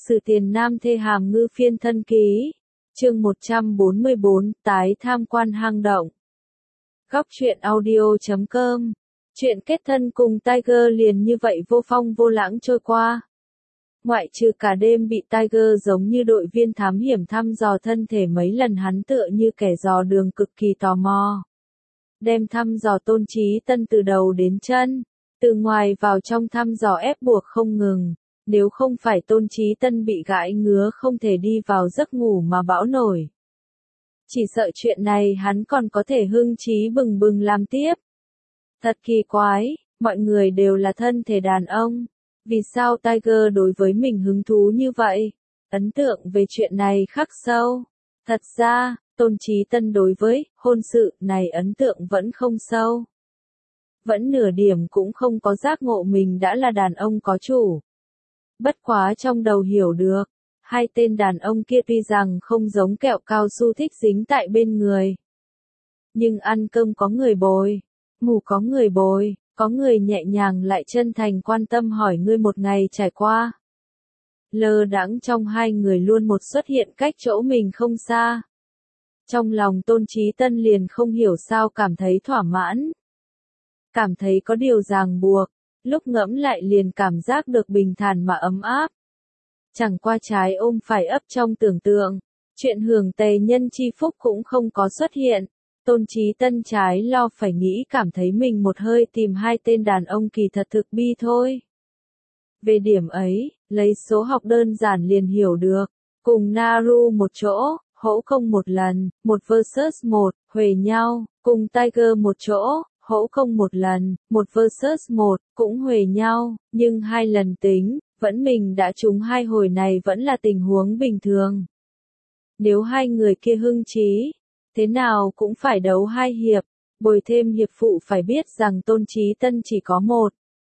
Sử Tiền Nam Thê Hàm Ngư Phiên Thân Ký. Chương 144, tái tham quan hang động. Góc truyện audio.com. Chuyện kết thân cùng Tiger liền như vậy vô phong vô lãng trôi qua. Ngoại trừ cả đêm bị Tiger giống như đội viên thám hiểm thăm dò thân thể mấy lần, hắn tựa như kẻ dò đường cực kỳ tò mò. Đem thăm dò Tôn Chí Tân từ đầu đến chân, từ ngoài vào trong thăm dò ép buộc không ngừng. Nếu không phải Tôn Chí Tân bị gãi ngứa không thể đi vào giấc ngủ mà bão nổi. Chỉ sợ chuyện này hắn còn có thể hưng trí bừng bừng làm tiếp. Thật kỳ quái, mọi người đều là thân thể đàn ông. Vì sao Tiger đối với mình hứng thú như vậy? Ấn tượng về chuyện này khắc sâu. Thật ra, Tôn Chí Tân đối với hôn sự này ấn tượng vẫn không sâu. Vẫn nửa điểm cũng không có giác ngộ mình đã là đàn ông có chủ. Bất quá trong đầu hiểu được, hai tên đàn ông kia tuy rằng không giống kẹo cao su thích dính tại bên người. Nhưng ăn cơm có người bồi, ngủ có người bồi, có người nhẹ nhàng lại chân thành quan tâm hỏi ngươi một ngày trải qua. Lơ đãng trong hai người luôn một xuất hiện cách chỗ mình không xa. Trong lòng Tôn Chí Tân liền không hiểu sao cảm thấy thỏa mãn. Cảm thấy có điều ràng buộc. Lúc ngẫm lại liền cảm giác được bình thản mà ấm áp. Chẳng qua trái ôm phải ấp trong tưởng tượng, chuyện hưởng tề nhân chi phúc cũng không có xuất hiện. Tôn Chí Tân trái lo phải nghĩ cảm thấy mình một hơi tìm hai tên đàn ông kỳ thật thực bi thôi. Về điểm ấy, lấy số học đơn giản liền hiểu được. Cùng Naru một chỗ, hỗ công một lần, 1 vs 1, huề nhau, cùng Tiger một chỗ. Hỗ công một lần, 1 vs 1, cũng huề nhau, nhưng hai lần tính, vẫn mình đã trúng hai hồi này vẫn là tình huống bình thường. Nếu hai người kia hưng trí, thế nào cũng phải đấu hai hiệp, bồi thêm hiệp phụ phải biết rằng Tôn Chí Tân chỉ có một.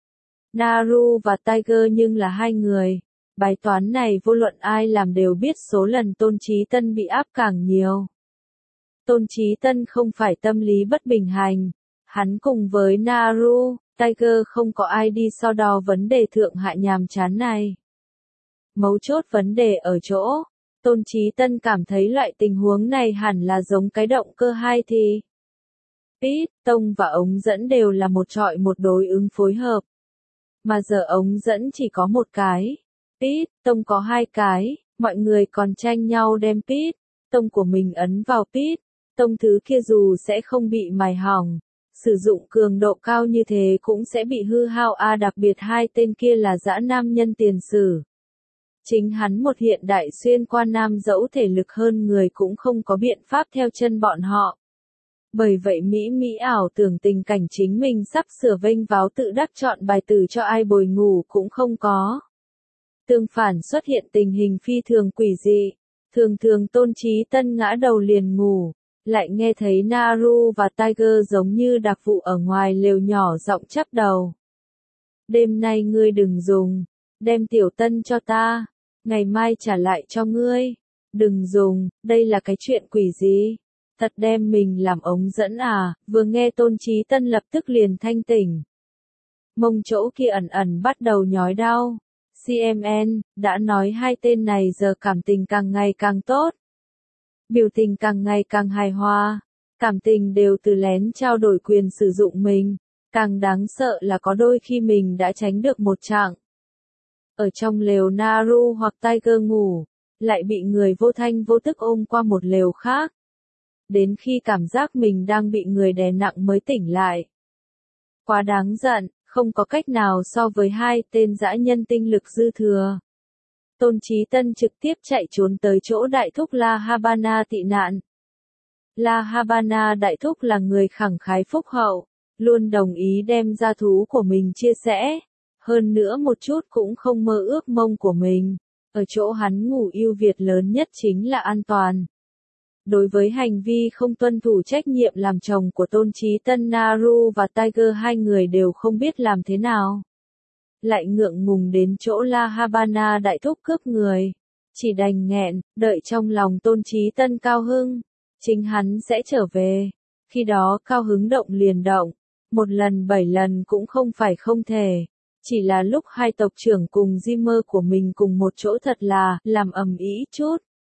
Naru và Tiger nhưng là hai người. Bài toán này vô luận ai làm đều biết số lần Tôn Chí Tân bị áp càng nhiều. Tôn Chí Tân không phải tâm lý bất bình hành. Hắn cùng với Naru, Tiger không có ai đi so đo vấn đề thượng hạ nhàm chán này. Mấu chốt vấn đề ở chỗ, Tôn Chí Tân cảm thấy loại tình huống này hẳn là giống cái động cơ hai thì. Pít, tông và ống dẫn đều là một chọi một đối ứng phối hợp. Mà giờ ống dẫn chỉ có một cái. Pít, tông có hai cái, mọi người còn tranh nhau đem pít, tông của mình ấn vào pít, tông thứ kia dù sẽ không bị mài hỏng. Sử dụng cường độ cao như thế cũng sẽ bị hư hao đặc biệt hai tên kia là dã nam nhân tiền sử. Chính hắn một hiện đại xuyên qua nam dẫu thể lực hơn người cũng không có biện pháp theo chân bọn họ. Bởi vậy mỹ ảo tưởng tình cảnh chính mình sắp sửa vênh váo tự đắc chọn bài tử cho ai bồi ngủ cũng không có. Tương phản xuất hiện tình hình phi thường quỷ dị, thường Tôn Chí Tân ngã đầu liền ngủ. Lại nghe thấy Naru và Tiger giống như đặc vụ ở ngoài lều nhỏ giọng chắp đầu. Đêm nay ngươi đừng dùng, đem tiểu Tân cho ta, ngày mai trả lại cho ngươi. Đừng dùng, đây là cái chuyện quỷ gì? Thật đem mình làm ống dẫn à? Vừa nghe Tôn Chí Tân lập tức liền thanh tỉnh. Mông chỗ kia ẩn bắt đầu nhói đau. CMN, đã nói hai tên này giờ cảm tình càng ngày càng tốt. Biểu tình càng ngày càng hài hòa, cảm tình đều từ lén trao đổi quyền sử dụng mình, càng đáng sợ là có đôi khi mình đã tránh được một trạng. Ở trong lều Naru hoặc Tiger ngủ, lại bị người vô thanh vô tức ôm qua một lều khác. Đến khi cảm giác mình đang bị người đè nặng mới tỉnh lại. Quá đáng giận, không có cách nào so với hai tên dã nhân tinh lực dư thừa. Tôn Chí Tân trực tiếp chạy trốn tới chỗ đại thúc La Habana tị nạn. La Habana đại thúc là người khẳng khái phúc hậu, luôn đồng ý đem gia thú của mình chia sẻ. Hơn nữa một chút cũng không mơ ước mông của mình. Ở chỗ hắn ngủ ưu việt lớn nhất chính là an toàn. Đối với hành vi không tuân thủ trách nhiệm làm chồng của Tôn Chí Tân, Naru và Tiger hai người đều không biết làm thế nào. Lại ngượng ngùng đến chỗ La Habana đại thúc cướp người. Chỉ đành nghẹn, đợi trong lòng Tôn Chí Tân cao hưng. Chính hắn sẽ trở về. Khi đó cao hứng động liền động. 1 lần 7 lần cũng không phải không thể. Chỉ là lúc hai tộc trưởng cùng Jimmer của mình cùng một chỗ thật là làm ầm ĩ chút.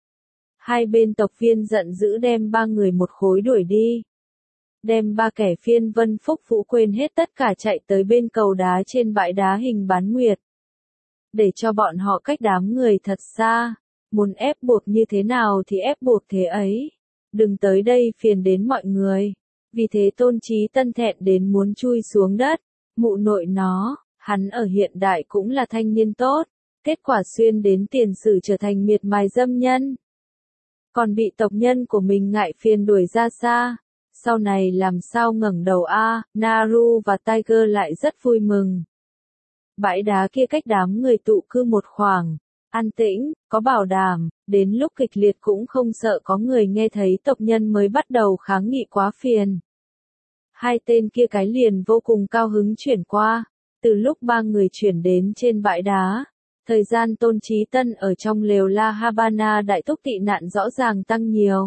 Hai bên tộc viên giận dữ đem ba người một khối đuổi đi. Đem ba kẻ phiên vân phúc vũ quên hết tất cả chạy tới bên cầu đá trên bãi đá hình bán nguyệt. Để cho bọn họ cách đám người thật xa. Muốn ép buộc như thế nào thì ép buộc thế ấy. Đừng tới đây phiền đến mọi người. Vì thế Tôn Chí Tân thẹn đến muốn chui xuống đất. Mụ nội nó, hắn ở hiện đại cũng là thanh niên tốt. Kết quả xuyên đến tiền sử trở thành miệt mài dâm nhân. Còn bị tộc nhân của mình ngại phiền đuổi ra xa. Sau này làm sao ngẩng đầu a? Naru và Tiger lại rất vui mừng. Bãi đá kia cách đám người tụ cư một khoảng. An tĩnh, có bảo đảm, đến lúc kịch liệt cũng không sợ có người nghe thấy tộc nhân mới bắt đầu kháng nghị quá phiền. Hai tên kia cái liền vô cùng cao hứng chuyển qua. Từ lúc ba người chuyển đến trên bãi đá, thời gian Tôn Chí Tân ở trong lều La Habana đại thúc tị nạn rõ ràng tăng nhiều.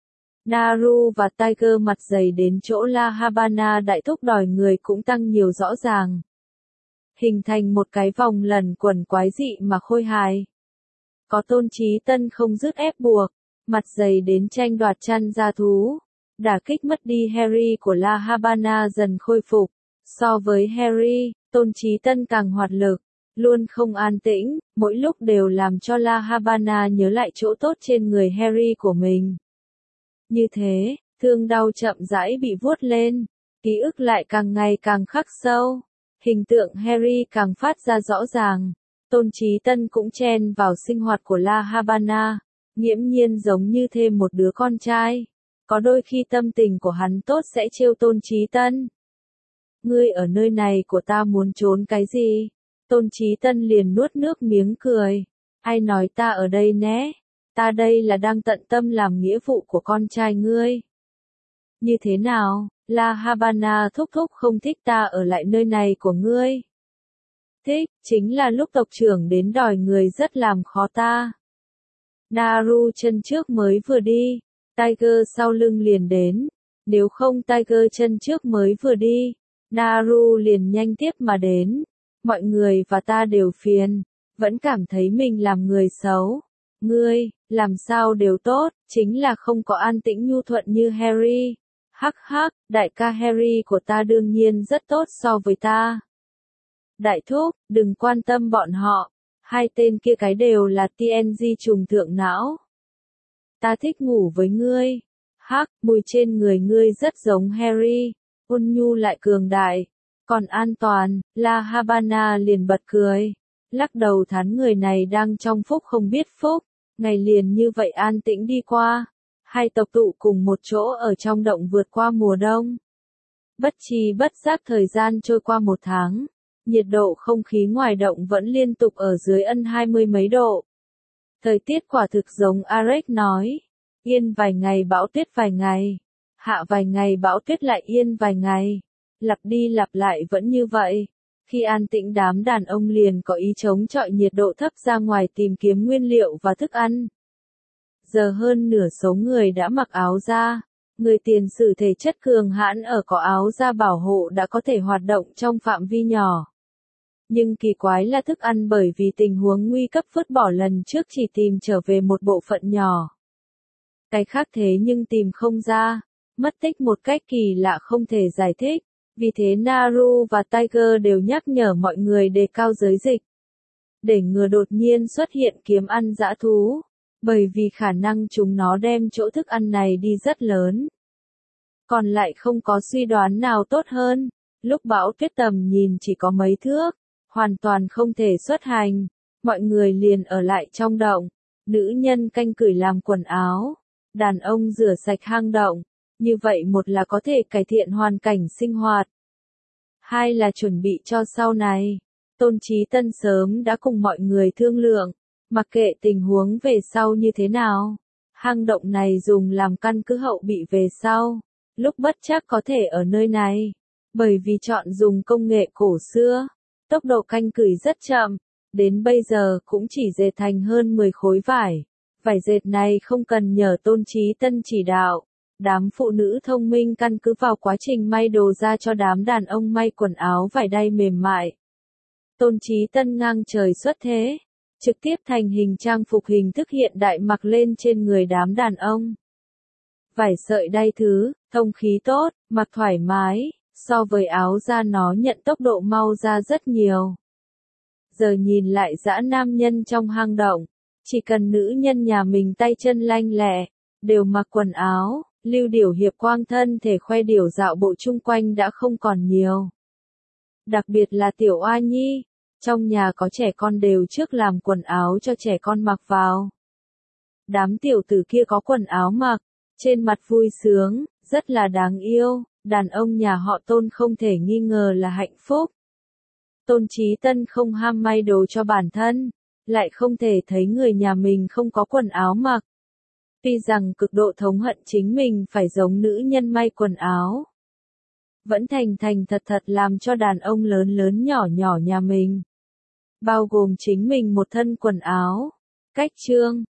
Naru và Tiger mặt dày đến chỗ La Habana đại thúc đòi người cũng tăng nhiều rõ ràng. Hình thành một cái vòng lần quẩn quái dị mà khôi hài. Có Tôn Chí Tân không dứt ép buộc, mặt dày đến tranh đoạt chăn gia thú. Đả kích mất đi Harry của La Habana dần khôi phục. So với Harry, Tôn Chí Tân càng hoạt lực, luôn không an tĩnh, mỗi lúc đều làm cho La Habana nhớ lại chỗ tốt trên người Harry của mình. Như thế, thương đau chậm rãi bị vuốt lên, ký ức lại càng ngày càng khắc sâu, hình tượng Harry càng phát ra rõ ràng. Tôn Chí Tân cũng chen vào sinh hoạt của La Habana, nghiễm nhiên giống như thêm một đứa con trai. Có đôi khi tâm tình của hắn tốt sẽ trêu Tôn Chí Tân. Ngươi ở nơi này của ta muốn trốn cái gì? Tôn Chí Tân liền nuốt nước miếng cười. Ai nói ta ở đây nhé? Ta đây là đang tận tâm làm nghĩa vụ của con trai ngươi. Như thế nào, La Habana thúc thúc không thích ta ở lại nơi này của ngươi? Thích, chính là lúc tộc trưởng đến đòi người rất làm khó ta. Naru chân trước mới vừa đi, Tiger sau lưng liền đến. Nếu không Tiger chân trước mới vừa đi, Naru liền nhanh tiếp mà đến. Mọi người và ta đều phiền, vẫn cảm thấy mình làm người xấu. Ngươi, làm sao đều tốt, chính là không có an tĩnh nhu thuận như Harry. Hắc hắc, đại ca Harry của ta đương nhiên rất tốt so với ta. Đại thúc, đừng quan tâm bọn họ, hai tên kia cái đều là TNG trùng thượng não. Ta thích ngủ với ngươi. Hắc, mùi trên người ngươi rất giống Harry, ôn nhu lại cường đại. Còn an toàn, La Habana liền bật cười. Lắc đầu thán người này đang trong phúc không biết phúc. Ngày liền như vậy an tĩnh đi qua. Hai tộc tụ cùng một chỗ ở trong động vượt qua mùa đông. Bất tri bất giác thời gian trôi qua một tháng. Nhiệt độ không khí ngoài động vẫn liên tục ở dưới ân 20 mấy độ. Thời tiết quả thực giống Arek nói. Yên vài ngày bão tuyết vài ngày. Hạ vài ngày bão tuyết lại yên vài ngày. Lặp đi lặp lại vẫn như vậy. Khi an tĩnh đám đàn ông liền có ý chống chọi nhiệt độ thấp ra ngoài tìm kiếm nguyên liệu và thức ăn. Giờ hơn nửa số người đã mặc áo da. Người tiền sử thể chất cường hãn ở có áo da bảo hộ đã có thể hoạt động trong phạm vi nhỏ. Nhưng kỳ quái là thức ăn bởi vì tình huống nguy cấp vứt bỏ lần trước chỉ tìm trở về một bộ phận nhỏ. Cái khác thế nhưng tìm không ra. Mất tích một cách kỳ lạ không thể giải thích. Vì thế Naru và Tiger đều nhắc nhở mọi người đề cao giới dịch. Để ngừa đột nhiên xuất hiện kiếm ăn dã thú. Bởi vì khả năng chúng nó đem chỗ thức ăn này đi rất lớn. Còn lại không có suy đoán nào tốt hơn. Lúc bão tuyết tầm nhìn chỉ có mấy thước. Hoàn toàn không thể xuất hành. Mọi người liền ở lại trong động. Nữ nhân canh cửi làm quần áo. Đàn ông rửa sạch hang động. Như vậy một là có thể cải thiện hoàn cảnh sinh hoạt. Hai là chuẩn bị cho sau này. Tôn Chí Tân sớm đã cùng mọi người thương lượng. Mặc kệ tình huống về sau như thế nào. Hang động này dùng làm căn cứ hậu bị về sau. Lúc bất chắc có thể ở nơi này. Bởi vì chọn dùng công nghệ cổ xưa. Tốc độ canh cửi rất chậm. Đến bây giờ cũng chỉ dệt thành hơn 10 khối vải. Vải dệt này không cần nhờ Tôn Chí Tân chỉ đạo. Đám phụ nữ thông minh căn cứ vào quá trình may đồ ra cho đám đàn ông may quần áo vải đay mềm mại. Tôn Chí Tân ngang trời xuất thế, trực tiếp thành hình trang phục hình thức hiện đại mặc lên trên người đám đàn ông. Vải sợi đay thứ, thông khí tốt, mặc thoải mái, so với áo da nó nhận tốc độ mau ra rất nhiều. Giờ nhìn lại dã nam nhân trong hang động, chỉ cần nữ nhân nhà mình tay chân lanh lẹ, đều mặc quần áo, lưu điểu hiệp quang thân thể khoe điểu dạo bộ chung quanh đã không còn nhiều. Đặc biệt là tiểu oa nhi, trong nhà có trẻ con đều trước làm quần áo cho trẻ con mặc vào. Đám tiểu tử kia có quần áo mặc, trên mặt vui sướng, rất là đáng yêu, đàn ông nhà họ Tôn không thể nghi ngờ là hạnh phúc. Tôn Chí Tân không ham may đồ cho bản thân, lại không thể thấy người nhà mình không có quần áo mặc. Tuy rằng cực độ thống hận chính mình phải giống nữ nhân may quần áo, vẫn thành thành thật thật làm cho đàn ông lớn lớn nhỏ nhỏ nhà mình, bao gồm chính mình một thân quần áo. Cách chương